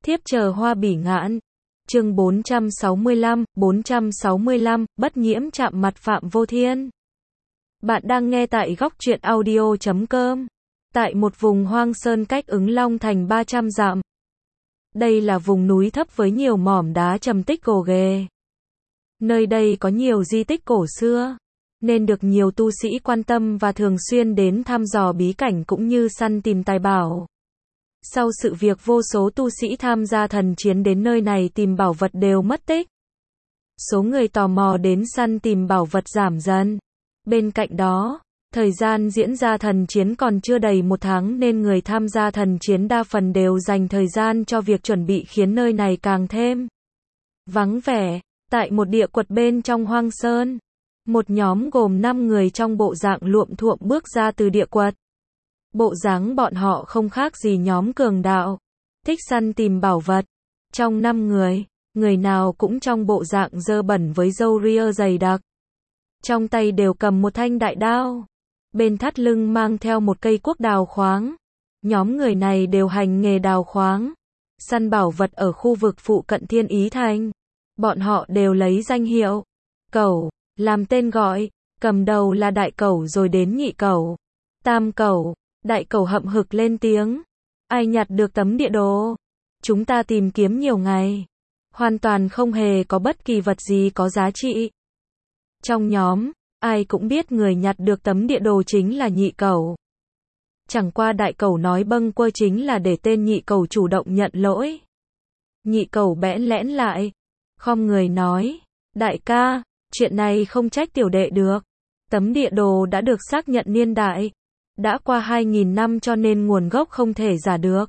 Thiếp chờ hoa bỉ ngạn. Chương 465, bất nhiễm chạm mặt Phạm Vô Thiên. Bạn đang nghe tại góc truyện audio.com. Tại một vùng hoang sơn cách Ứng Long thành 300 dặm. Đây là vùng núi thấp với nhiều mỏm đá trầm tích gồ ghề. Nơi đây có nhiều di tích cổ xưa, nên được nhiều tu sĩ quan tâm và thường xuyên đến thăm dò bí cảnh cũng như săn tìm tài bảo. Sau sự việc vô số tu sĩ tham gia thần chiến đến nơi này tìm bảo vật đều mất tích. Số người tò mò đến săn tìm bảo vật giảm dần. Bên cạnh đó, thời gian diễn ra thần chiến còn chưa đầy 1 tháng nên người tham gia thần chiến đa phần đều dành thời gian cho việc chuẩn bị khiến nơi này càng thêm vắng vẻ. Tại một địa quật bên trong hoang sơn, một nhóm gồm 5 người trong bộ dạng luộm thuộm bước ra từ địa quật. Bộ dáng bọn họ không khác gì nhóm cường đạo, thích săn tìm bảo vật. Trong 5 người, người nào cũng trong bộ dạng dơ bẩn với râu ria dày đặc. Trong tay đều cầm một thanh đại đao, bên thắt lưng mang theo một cây cuốc đào khoáng. Nhóm người này đều hành nghề đào khoáng, săn bảo vật ở khu vực phụ cận Thiên Ý Thành. Bọn họ đều lấy danh hiệu Cẩu làm tên gọi, cầm đầu là đại cẩu rồi đến nhị cẩu, tam cẩu. Đại cẩu hậm hực lên tiếng. Ai nhặt được tấm địa đồ? Chúng ta tìm kiếm nhiều ngày, hoàn toàn không hề có bất kỳ vật gì có giá trị. Trong nhóm, ai cũng biết người nhặt được tấm địa đồ chính là nhị cẩu. Chẳng qua đại cẩu nói bâng quơ chính là để tên nhị cẩu chủ động nhận lỗi. Nhị cẩu bẽn lẽn lại, khom người nói, đại ca, chuyện này không trách tiểu đệ được. Tấm địa đồ đã được xác nhận niên đại. Đã qua 2.000 năm cho nên nguồn gốc không thể giả được.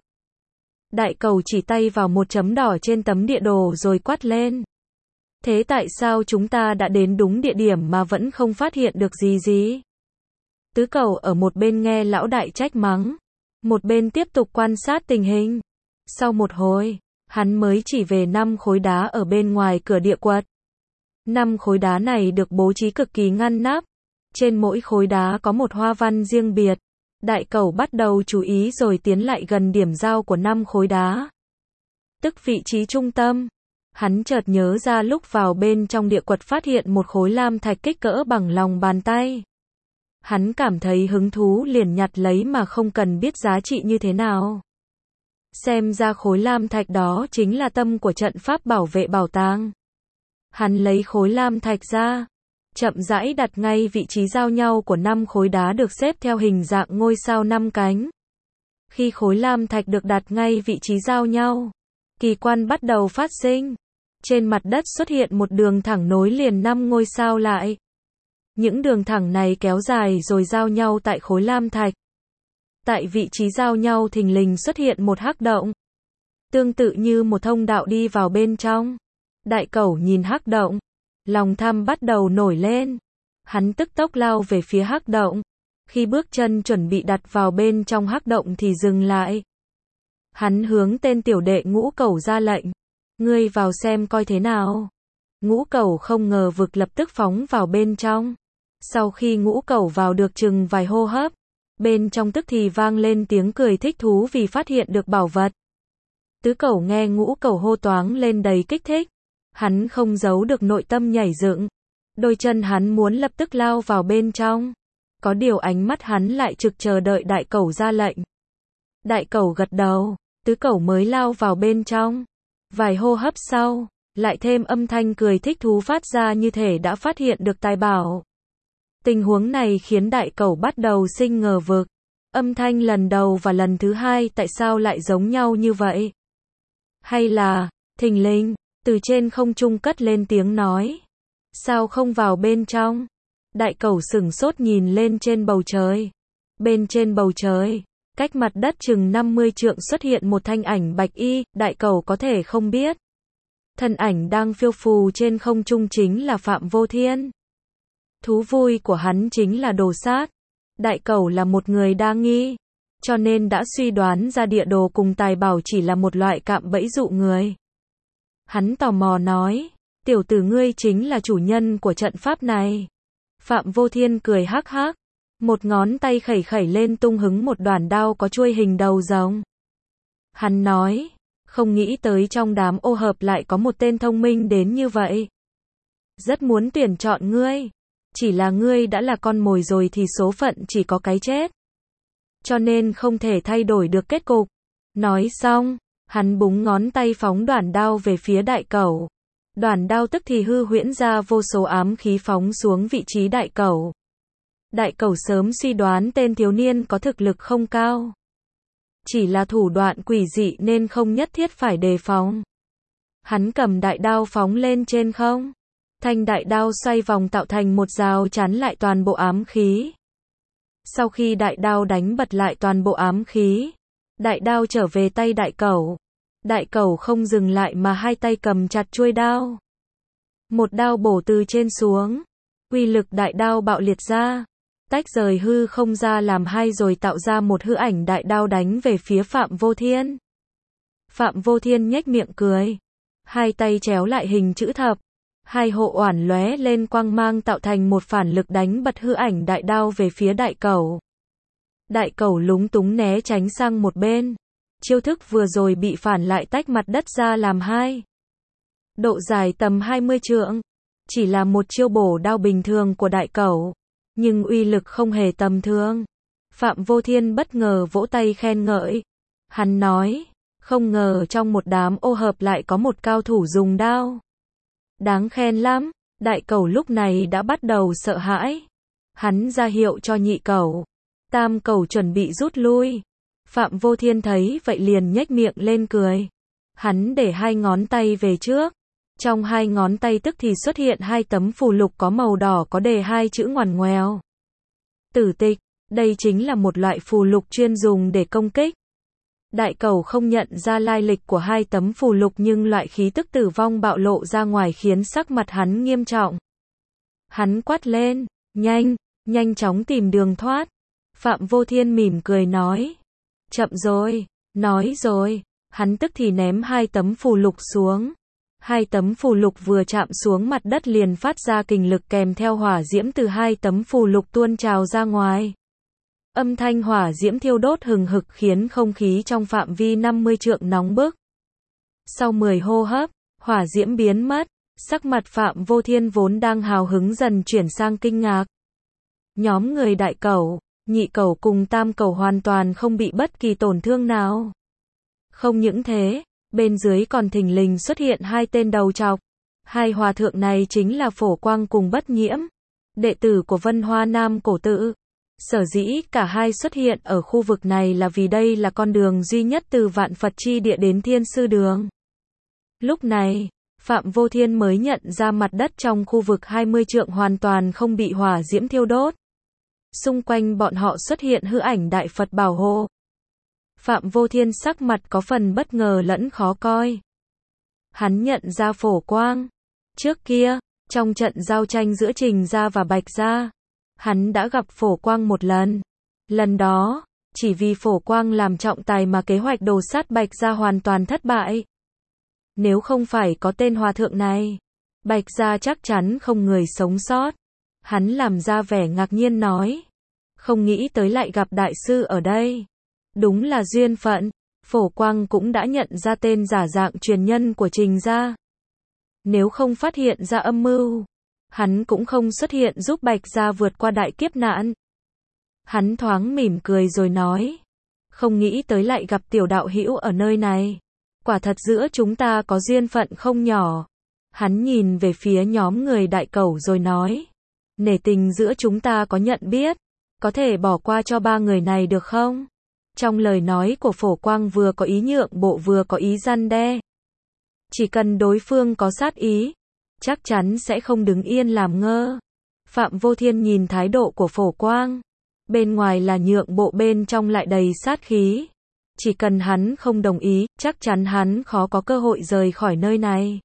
Đại cẩu chỉ tay vào một chấm đỏ trên tấm địa đồ rồi quát lên. Thế tại sao chúng ta đã đến đúng địa điểm mà vẫn không phát hiện được gì? Tứ cẩu ở một bên nghe lão đại trách mắng, một bên tiếp tục quan sát tình hình. Sau một hồi, hắn mới chỉ về 5 khối đá ở bên ngoài cửa địa quật. 5 khối đá này được bố trí cực kỳ ngăn nắp. Trên mỗi khối đá có một hoa văn riêng biệt. Đại cẩu bắt đầu chú ý rồi tiến lại gần điểm giao của 5 khối đá. Tức vị trí trung tâm. Hắn chợt nhớ ra lúc vào bên trong địa quật phát hiện một khối lam thạch kích cỡ bằng lòng bàn tay. Hắn cảm thấy hứng thú liền nhặt lấy mà không cần biết giá trị như thế nào. Xem ra khối lam thạch đó chính là tâm của trận pháp bảo vệ bảo tàng. Hắn lấy khối lam thạch ra, chậm rãi đặt ngay vị trí giao nhau của 5 khối đá được xếp theo hình dạng ngôi sao 5 cánh. Khi khối lam thạch được đặt ngay vị trí giao nhau, kỳ quan bắt đầu phát sinh. Trên mặt đất xuất hiện một đường thẳng nối liền 5 ngôi sao lại. Những đường thẳng này kéo dài rồi giao nhau tại khối lam thạch. Tại vị trí giao nhau thình lình xuất hiện một hắc động, tương tự như một thông đạo đi vào bên trong. Đại cẩu nhìn hắc động, lòng tham bắt đầu nổi lên. Hắn tức tốc lao về phía hắc động. Khi bước chân chuẩn bị đặt vào bên trong hắc động thì dừng lại. Hắn hướng tên tiểu đệ Ngũ Cẩu ra lệnh. Ngươi vào xem coi thế nào. Ngũ Cẩu không ngờ vực lập tức phóng vào bên trong. Sau khi Ngũ Cẩu vào được chừng vài hô hấp, bên trong tức thì vang lên tiếng cười thích thú vì phát hiện được bảo vật. Tứ Cẩu nghe Ngũ Cẩu hô toáng lên đầy kích thích. Hắn không giấu được nội tâm nhảy dựng. Đôi chân hắn muốn lập tức lao vào bên trong. Có điều ánh mắt hắn lại trực chờ đợi đại cẩu ra lệnh. Đại cẩu gật đầu, tứ cẩu mới lao vào bên trong. Vài hô hấp sau, lại thêm âm thanh cười thích thú phát ra như thể đã phát hiện được tài bảo. Tình huống này khiến đại cẩu bắt đầu sinh ngờ vực. Âm thanh lần đầu và lần thứ hai tại sao lại giống nhau như vậy? Hay là, thình lình, từ trên không trung cất lên tiếng nói. Sao không vào bên trong? Đại cẩu sửng sốt nhìn lên trên bầu trời. Bên trên bầu trời, cách mặt đất chừng 50 trượng xuất hiện một thanh ảnh bạch y. Đại cẩu có thể không biết. Thân ảnh đang phiêu phù trên không trung chính là Phạm Vô Thiên. Thú vui của hắn chính là đồ sát. Đại cẩu là một người đa nghi, cho nên đã suy đoán ra địa đồ cùng tài bảo chỉ là một loại cạm bẫy dụ người. Hắn tò mò nói, tiểu tử ngươi chính là chủ nhân của trận pháp này. Phạm Vô Thiên cười hắc hắc, một ngón tay khẩy khẩy lên tung hứng một đoàn đao có chuôi hình đầu rồng. Hắn nói, Không nghĩ tới trong đám ô hợp lại có một tên thông minh đến như vậy. Rất muốn tuyển chọn ngươi. Chỉ là ngươi đã là con mồi rồi thì số phận chỉ có cái chết. Cho nên không thể thay đổi được kết cục. Nói xong, hắn búng ngón tay phóng đoản đao về phía đại cẩu. Đoản đao tức thì hư huyễn ra vô số ám khí phóng xuống vị trí đại cẩu. Đại cẩu sớm suy đoán tên thiếu niên có thực lực không cao. Chỉ là thủ đoạn quỷ dị nên không nhất thiết phải đề phòng. Hắn cầm đại đao phóng lên trên không. Thanh đại đao xoay vòng tạo thành một rào chắn lại toàn bộ ám khí. Sau khi đại đao đánh bật lại toàn bộ ám khí, đại đao trở về tay đại cẩu. Đại cẩu không dừng lại mà hai tay cầm chặt chuôi đao. Một đao bổ từ trên xuống. Uy lực đại đao bạo liệt ra. Tách rời hư không ra làm hai rồi tạo ra một hư ảnh đại đao đánh về phía Phạm Vô Thiên. Phạm Vô Thiên nhếch miệng cười. Hai tay chéo lại hình chữ thập. Hai hộ oản lóe lên quang mang tạo thành một phản lực đánh bật hư ảnh đại đao về phía đại cẩu. Đại cẩu lúng túng né tránh sang một bên. Chiêu thức vừa rồi bị phản lại tách mặt đất ra làm hai. Độ dài tầm 20 trượng. Chỉ là một chiêu bổ đao bình thường của đại cẩu. Nhưng uy lực không hề tầm thường. Phạm Vô Thiên bất ngờ vỗ tay khen ngợi. Hắn nói, không ngờ trong một đám ô hợp lại có một cao thủ dùng đao. Đáng khen lắm. Đại cẩu lúc này đã bắt đầu sợ hãi. Hắn ra hiệu cho nhị cẩu. Tam cẩu chuẩn bị rút lui. Phạm Vô Thiên thấy vậy liền nhếch miệng lên cười. Hắn để hai ngón tay về trước. Trong hai ngón tay tức thì xuất hiện hai tấm phù lục có màu đỏ có đề hai chữ ngoằn ngoèo. Tử tịch, đây chính là một loại phù lục chuyên dùng để công kích. Đại cẩu không nhận ra lai lịch của hai tấm phù lục nhưng loại khí tức tử vong bạo lộ ra ngoài khiến sắc mặt hắn nghiêm trọng. Hắn quát lên, nhanh chóng tìm đường thoát. Phạm Vô Thiên mỉm cười nói. Chậm rồi, nói rồi. Hắn tức thì ném hai tấm phù lục xuống. Hai tấm phù lục vừa chạm xuống mặt đất liền phát ra kình lực kèm theo hỏa diễm từ hai tấm phù lục tuôn trào ra ngoài. Âm thanh hỏa diễm thiêu đốt hừng hực khiến không khí trong phạm vi 50 trượng nóng bức. Sau 10 hô hấp, hỏa diễm biến mất, sắc mặt Phạm Vô Thiên vốn đang hào hứng dần chuyển sang kinh ngạc. Nhóm người đại cẩu, nhị cẩu cùng tam cẩu hoàn toàn không bị bất kỳ tổn thương nào. Không những thế, bên dưới còn thình lình xuất hiện hai tên đầu trọc. Hai hòa thượng này chính là Phổ Quang cùng Bất Nhiễm, đệ tử của Vân Hoa Nam cổ tự. Sở dĩ cả hai xuất hiện ở khu vực này là vì đây là con đường duy nhất từ Vạn Phật Chi Địa đến Thiên Sư Đường. Lúc này, Phạm Vô Thiên mới nhận ra mặt đất trong khu vực 20 trượng hoàn toàn không bị hỏa diễm thiêu đốt. Xung quanh bọn họ xuất hiện hư ảnh Đại Phật bảo hộ. Phạm Vô Thiên sắc mặt có phần bất ngờ lẫn khó coi. Hắn nhận ra Phổ Quang. Trước kia, trong trận giao tranh giữa Trình Gia và Bạch Gia, hắn đã gặp Phổ Quang một lần. Lần đó, chỉ vì Phổ Quang làm trọng tài mà kế hoạch đồ sát Bạch Gia hoàn toàn thất bại. Nếu không phải có tên hòa thượng này, Bạch Gia chắc chắn không người sống sót. Hắn làm ra vẻ ngạc nhiên nói. Không nghĩ tới lại gặp đại sư ở đây. Đúng là duyên phận. Phổ Quang cũng đã nhận ra tên giả dạng truyền nhân của Trình Gia. Nếu không phát hiện ra âm mưu, hắn cũng không xuất hiện giúp Bạch Gia vượt qua đại kiếp nạn. Hắn thoáng mỉm cười rồi nói. Không nghĩ tới lại gặp tiểu đạo hữu ở nơi này. Quả thật giữa chúng ta có duyên phận không nhỏ. Hắn nhìn về phía nhóm người đại cẩu rồi nói. Nể tình giữa chúng ta có nhận biết. Có thể bỏ qua cho ba người này được không? Trong lời nói của Phổ Quang vừa có ý nhượng bộ vừa có ý răn đe. Chỉ cần đối phương có sát ý, chắc chắn sẽ không đứng yên làm ngơ. Phạm Vô Thiên nhìn thái độ của Phổ Quang. Bên ngoài là nhượng bộ, bên trong lại đầy sát khí. Chỉ cần hắn không đồng ý, chắc chắn hắn khó có cơ hội rời khỏi nơi này.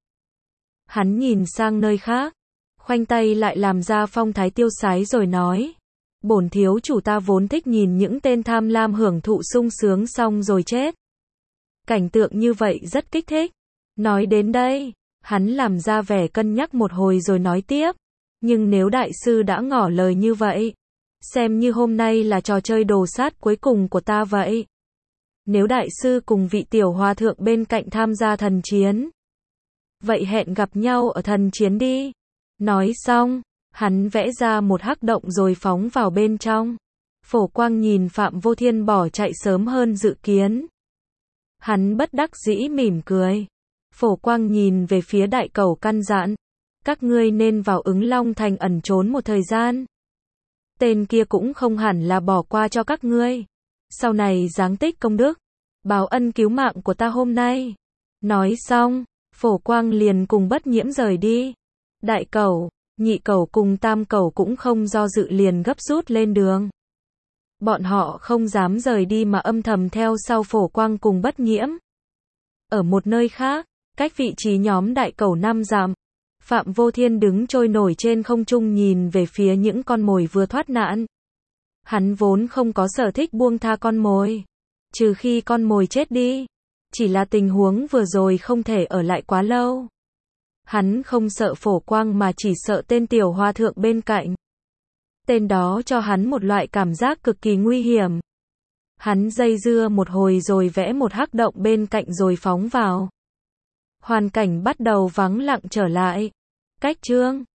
Hắn nhìn sang nơi khác, khoanh tay lại làm ra phong thái tiêu sái rồi nói. Bổn thiếu chủ ta vốn thích nhìn những tên tham lam hưởng thụ sung sướng xong rồi chết. Cảnh tượng như vậy rất kích thích. Nói đến đây, hắn làm ra vẻ cân nhắc một hồi rồi nói tiếp. Nhưng nếu đại sư đã ngỏ lời như vậy, xem như hôm nay là trò chơi đồ sát cuối cùng của ta vậy. Nếu đại sư cùng vị tiểu hòa thượng bên cạnh tham gia thần chiến, vậy hẹn gặp nhau ở thần chiến đi. Nói xong, hắn vẽ ra một hắc động rồi phóng vào bên trong. Phổ Quang nhìn Phạm Vô Thiên bỏ chạy sớm hơn dự kiến. Hắn bất đắc dĩ mỉm cười. Phổ Quang nhìn về phía đại cẩu căn dặn. Các ngươi nên vào Ứng Long Thành ẩn trốn một thời gian. Tên kia cũng không hẳn là bỏ qua cho các ngươi. Sau này giáng tích công đức, báo ân cứu mạng của ta hôm nay. Nói xong, Phổ Quang liền cùng Bất Nhiễm rời đi. Đại cẩu, nhị cẩu cùng tam cẩu cũng không do dự liền gấp rút lên đường. Bọn họ không dám rời đi mà âm thầm theo sau Phổ Quang cùng Bất Nhiễm. Ở một nơi khác, cách vị trí nhóm đại cẩu 5 dặm, Phạm Vô Thiên đứng trôi nổi trên không trung nhìn về phía những con mồi vừa thoát nạn. Hắn vốn không có sở thích buông tha con mồi, trừ khi con mồi chết đi. Chỉ là tình huống vừa rồi không thể ở lại quá lâu. Hắn không sợ Phổ Quang mà chỉ sợ tên tiểu hòa thượng bên cạnh. Tên đó cho hắn một loại cảm giác cực kỳ nguy hiểm. Hắn dây dưa một hồi rồi vẽ một hắc động bên cạnh rồi phóng vào. Hoàn cảnh bắt đầu vắng lặng trở lại. Cách chương